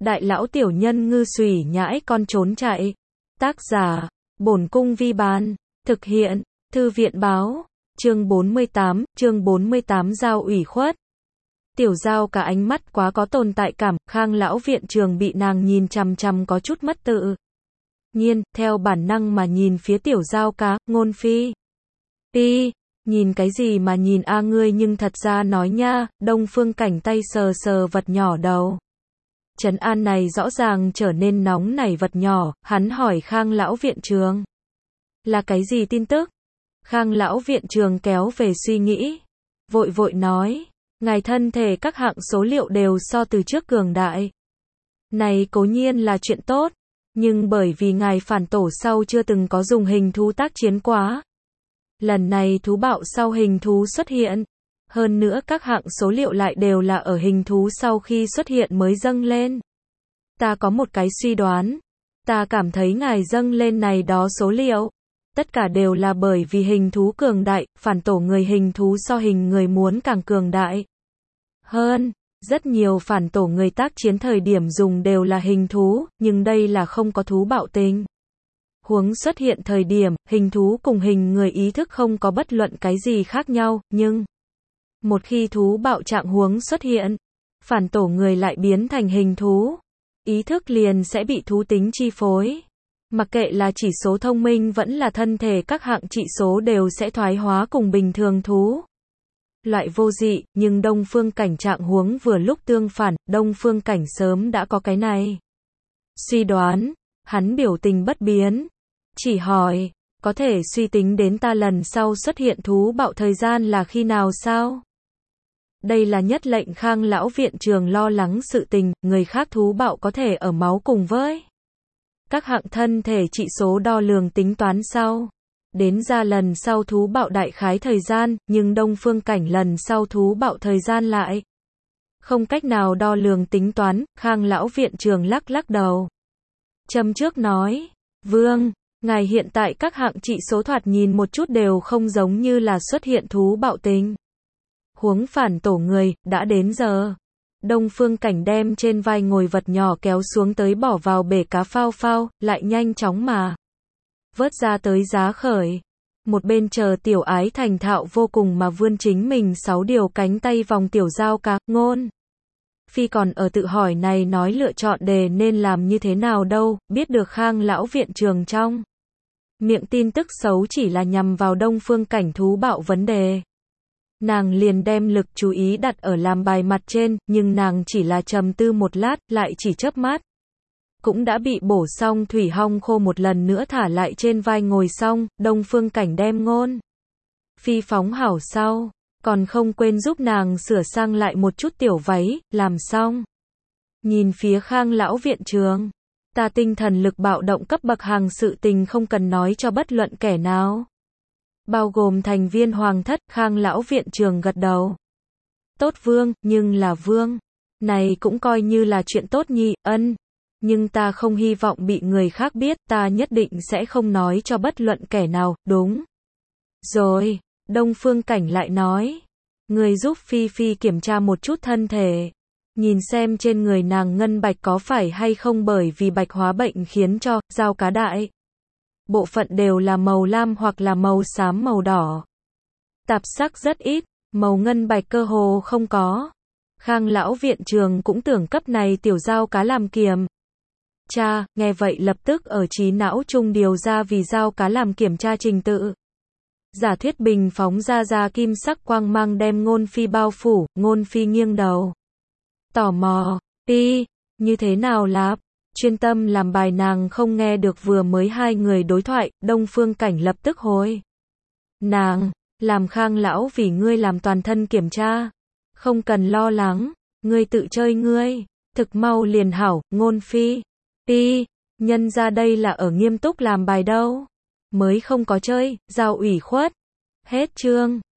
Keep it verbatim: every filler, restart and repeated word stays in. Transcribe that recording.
đại lão tiểu nhân ngư xùy nhãi con trốn chạy. Tác giả, Bổn Cung Vi Bán. Thực hiện, Thư viện Báo. Chương bốn mươi tám, chương bốn mươi tám Giao ủy khuất. Tiểu Giao cả ánh mắt quá có tồn tại cảm, Khang lão viện trường bị nàng nhìn chằm chằm có chút mất tự nhiên, theo bản năng mà nhìn phía Tiểu Giao cá, Ngôn Phi. Đi, nhìn cái gì mà nhìn a ngươi nhưng thật ra nói nha, Đông Phương Cảnh tay sờ sờ vật nhỏ đầu. Trấn an này rõ ràng trở nên nóng nảy vật nhỏ, hắn hỏi Khang lão viện trường. Là cái gì tin tức? Khang lão viện trường kéo về suy nghĩ. Vội vội nói, ngài thân thể các hạng số liệu đều so từ trước cường đại. Này cố nhiên là chuyện tốt, nhưng bởi vì ngài phản tổ sau chưa từng có dùng hình thú tác chiến quá. Lần này thú bạo sau hình thú xuất hiện. Hơn nữa các hạng số liệu lại đều là ở hình thú sau khi xuất hiện mới dâng lên. Ta có một cái suy đoán. Ta cảm thấy ngài dâng lên này đó số liệu. Tất cả đều là bởi vì hình thú cường đại, phản tổ người hình thú so hình người muốn càng cường đại. Hơn, rất nhiều phản tổ người tác chiến thời điểm dùng đều là hình thú, nhưng đây là không có thú bạo tình huống xuất hiện thời điểm, hình thú cùng hình người ý thức không có bất luận cái gì khác nhau, nhưng một khi thú bạo trạng huống xuất hiện, phản tổ người lại biến thành hình thú, ý thức liền sẽ bị thú tính chi phối. Mặc kệ là chỉ số thông minh vẫn là thân thể các hạng trị số đều sẽ thoái hóa cùng bình thường thú. Loại vô dị, nhưng Đông Phương Cảnh trạng huống vừa lúc tương phản, Đông Phương Cảnh sớm đã có cái này suy đoán, hắn biểu tình bất biến, chỉ hỏi, có thể suy tính đến ta lần sau xuất hiện thú bạo thời gian là khi nào sao? Đây là nhất lệnh Khang lão viện trường lo lắng sự tình, người khác thú bạo có thể ở máu cùng với các hạng thân thể trị số đo lường tính toán sau. Đến ra lần sau thú bạo đại khái thời gian, nhưng Đông Phương Cảnh lần sau thú bạo thời gian lại không cách nào đo lường tính toán, Khang lão viện trường lắc lắc đầu. Châm trước nói, Vương, ngài hiện tại các hạng trị số thoạt nhìn một chút đều không giống như là xuất hiện thú bạo tình huống phản tổ người, đã đến giờ. Đông Phương Cảnh đem trên vai ngồi vật nhỏ kéo xuống tới bỏ vào bể cá phao phao, lại nhanh chóng mà vớt ra tới giá khởi. Một bên chờ Tiểu Ái thành thạo vô cùng mà vươn chính mình sáu điều cánh tay vòng Tiểu Giao cá, Ngôn Phi còn ở tự hỏi này nói lựa chọn đề nên làm như thế nào đâu, biết được Khang lão viện trường trong miệng tin tức xấu chỉ là nhằm vào Đông Phương Cảnh thú bạo vấn đề. Nàng liền đem lực chú ý đặt ở làm bài mặt trên, nhưng nàng chỉ là trầm tư một lát, lại chỉ chớp mắt. Cũng đã bị bổ xong thủy hong khô một lần nữa thả lại trên vai ngồi xong, Đông Phương Cảnh đem Ngôn Phi phóng hảo sau, còn không quên giúp nàng sửa sang lại một chút tiểu váy, làm xong. Nhìn phía Khang lão viện trường, ta tinh thần lực bạo động cấp bậc hàng sự tình không cần nói cho bất luận kẻ nào. Bao gồm thành viên hoàng thất, Khang lão viện trường gật đầu. Tốt Vương, nhưng là Vương. Này cũng coi như là chuyện tốt nhỉ, ân. Nhưng ta không hy vọng bị người khác biết, ta nhất định sẽ không nói cho bất luận kẻ nào, đúng. Rồi, Đông Phương Cảnh lại nói. Người giúp Phi Phi kiểm tra một chút thân thể. Nhìn xem trên người nàng ngân bạch có phải hay không bởi vì bạch hóa bệnh khiến cho, Giao cá đại bộ phận đều là màu lam hoặc là màu xám màu đỏ. Tạp sắc rất ít, màu ngân bạch cơ hồ không có. Khang lão viện trường cũng tưởng cấp này Tiểu Giao cá làm kiểm tra, nghe vậy lập tức ở trí não chung điều ra vì Giao cá làm kiểm tra trình tự. Giả thuyết bình phóng ra ra kim sắc quang mang đem Ngôn Phi bao phủ, Ngôn Phi nghiêng đầu. Tò mò, đi, như thế nào lạp? Chuyên tâm làm bài nàng không nghe được vừa mới hai người đối thoại, Đông Phương Cảnh lập tức hối. Nàng, làm Khang lão vì ngươi làm toàn thân kiểm tra. Không cần lo lắng, ngươi tự chơi ngươi, thực mau liền hảo, Ngôn Phi. Đi, nhân ra đây là ở nghiêm túc làm bài đâu. Mới không có chơi, Giao ủy khuất. Hết chương.